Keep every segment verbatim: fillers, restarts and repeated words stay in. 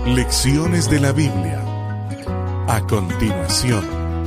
Lecciones de la Biblia. A continuación.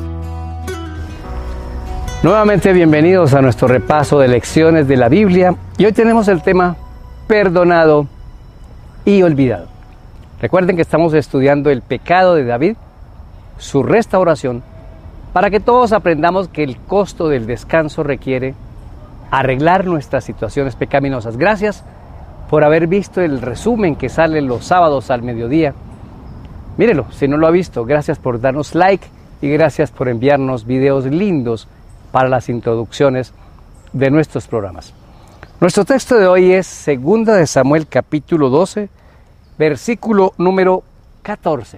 Nuevamente bienvenidos a nuestro repaso de lecciones de la Biblia. Y hoy tenemos el tema perdonado y olvidado. Recuerden que estamos estudiando el pecado de David, su restauración, para que todos aprendamos que el costo del descanso requiere arreglar nuestras situaciones pecaminosas. Gracias por haber visto el resumen que sale los sábados al mediodía. Mírelo, si no lo ha visto. Gracias por darnos like y gracias por enviarnos videos lindos para las introducciones de nuestros programas. Nuestro texto de hoy es Segunda de Samuel capítulo doce, versículo número catorce.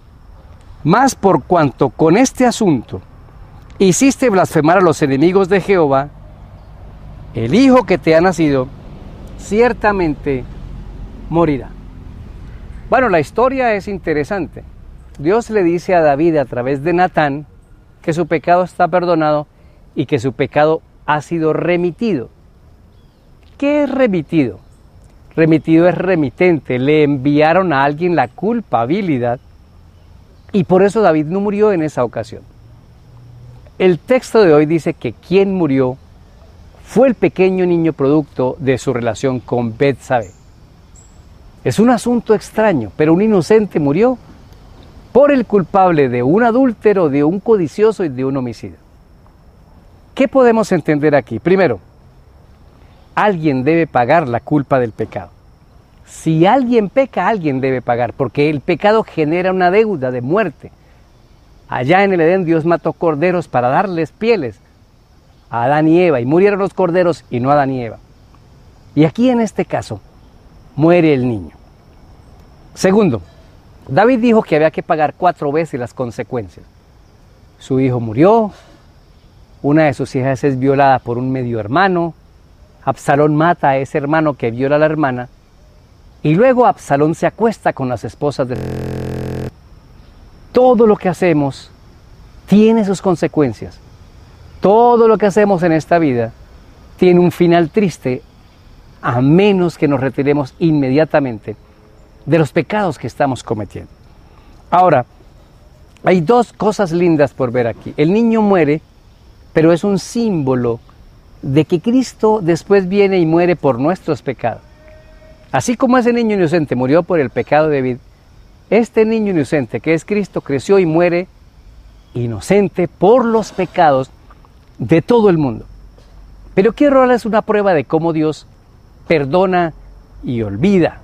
Mas por cuanto con este asunto hiciste blasfemar a los enemigos de Jehová, el hijo que te ha nacido ciertamente morirá. Bueno, la historia es interesante. Dios le dice a David a través de Natán que su pecado está perdonado y que su pecado ha sido remitido. ¿Qué es remitido? Remitido es remitente. Le enviaron a alguien la culpabilidad y por eso David no murió en esa ocasión. El texto de hoy dice que quien murió fue el pequeño niño producto de su relación con Betsabé. Es un asunto extraño, pero un inocente murió por el culpable de un adúltero, de un codicioso y de un homicida. ¿Qué podemos entender aquí? Primero, alguien debe pagar la culpa del pecado. Si alguien peca, alguien debe pagar, porque el pecado genera una deuda de muerte. Allá en el Edén Dios mató corderos para darles pieles a Adán y Eva, y murieron los corderos y no Adán y Eva. Y aquí en este caso, muere el niño. Segundo, David dijo que había que pagar cuatro veces las consecuencias. Su hijo murió, una de sus hijas es violada por un medio hermano, Absalón mata a ese hermano que viola a la hermana, y luego Absalón se acuesta con las esposas de... Todo lo que hacemos tiene sus consecuencias. Todo lo que hacemos en esta vida tiene un final triste, a menos que nos retiremos inmediatamente de los pecados que estamos cometiendo. Ahora, hay dos cosas lindas por ver aquí. El niño muere, pero es un símbolo de que Cristo después viene y muere por nuestros pecados. Así como ese niño inocente murió por el pecado de David, este niño inocente que es Cristo creció y muere inocente por los pecados de todo el mundo. Pero quiero darles una prueba de cómo Dios perdona y olvida.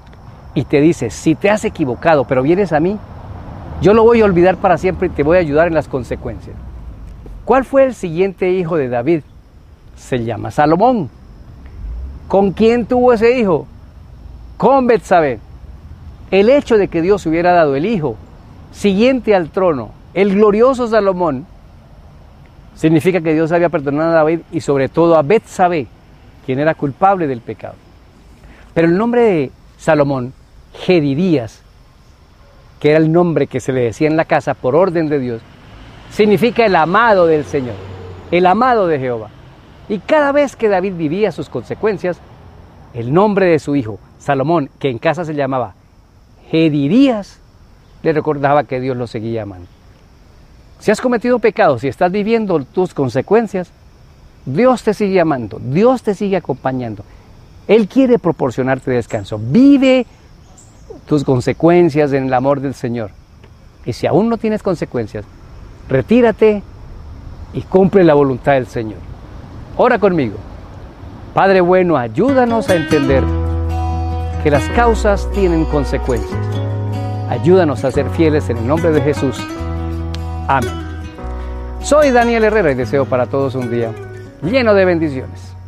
Y te dice, si te has equivocado, pero vienes a mí, yo lo voy a olvidar para siempre y te voy a ayudar en las consecuencias. ¿Cuál fue el siguiente hijo de David? Se llama Salomón. ¿Con quién tuvo ese hijo? Con Betsabé. El hecho de que Dios hubiera dado el hijo siguiente al trono, el glorioso Salomón, significa que Dios había perdonado a David y sobre todo a Betsabé, quien era culpable del pecado. Pero el nombre de Salomón, Jedidías, que era el nombre que se le decía en la casa por orden de Dios, significa el amado del Señor, el amado de Jehová. Y cada vez que David vivía sus consecuencias, el nombre de su hijo, Salomón, que en casa se llamaba Jedidías, le recordaba que Dios lo seguía amando. Si has cometido pecados, si estás viviendo tus consecuencias, Dios te sigue amando, Dios te sigue acompañando. Él quiere proporcionarte descanso. Vive tus consecuencias en el amor del Señor. Y si aún no tienes consecuencias, retírate y cumple la voluntad del Señor. Ora conmigo. Padre bueno, ayúdanos a entender que las causas tienen consecuencias. Ayúdanos a ser fieles en el nombre de Jesús. Amén. Soy Daniel Herrera y deseo para todos un día lleno de bendiciones.